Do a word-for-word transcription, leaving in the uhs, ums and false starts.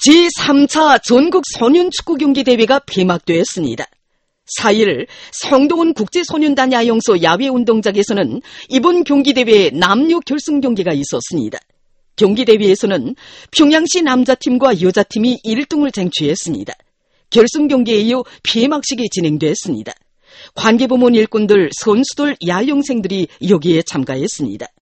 제삼 차 전국 소년축구경기대회가 폐막되었습니다. 사 일 성동원 국제소년단 야영소 야외운동장에서는 이번 경기대회에 남녀 결승 경기가 있었습니다. 경기대회에서는 평양시 남자팀과 여자팀이 일 등을 쟁취했습니다. 결승 경기에 이어 폐막식이 진행됐습니다. 관계부문 일꾼들, 선수들, 야영생들이 여기에 참가했습니다.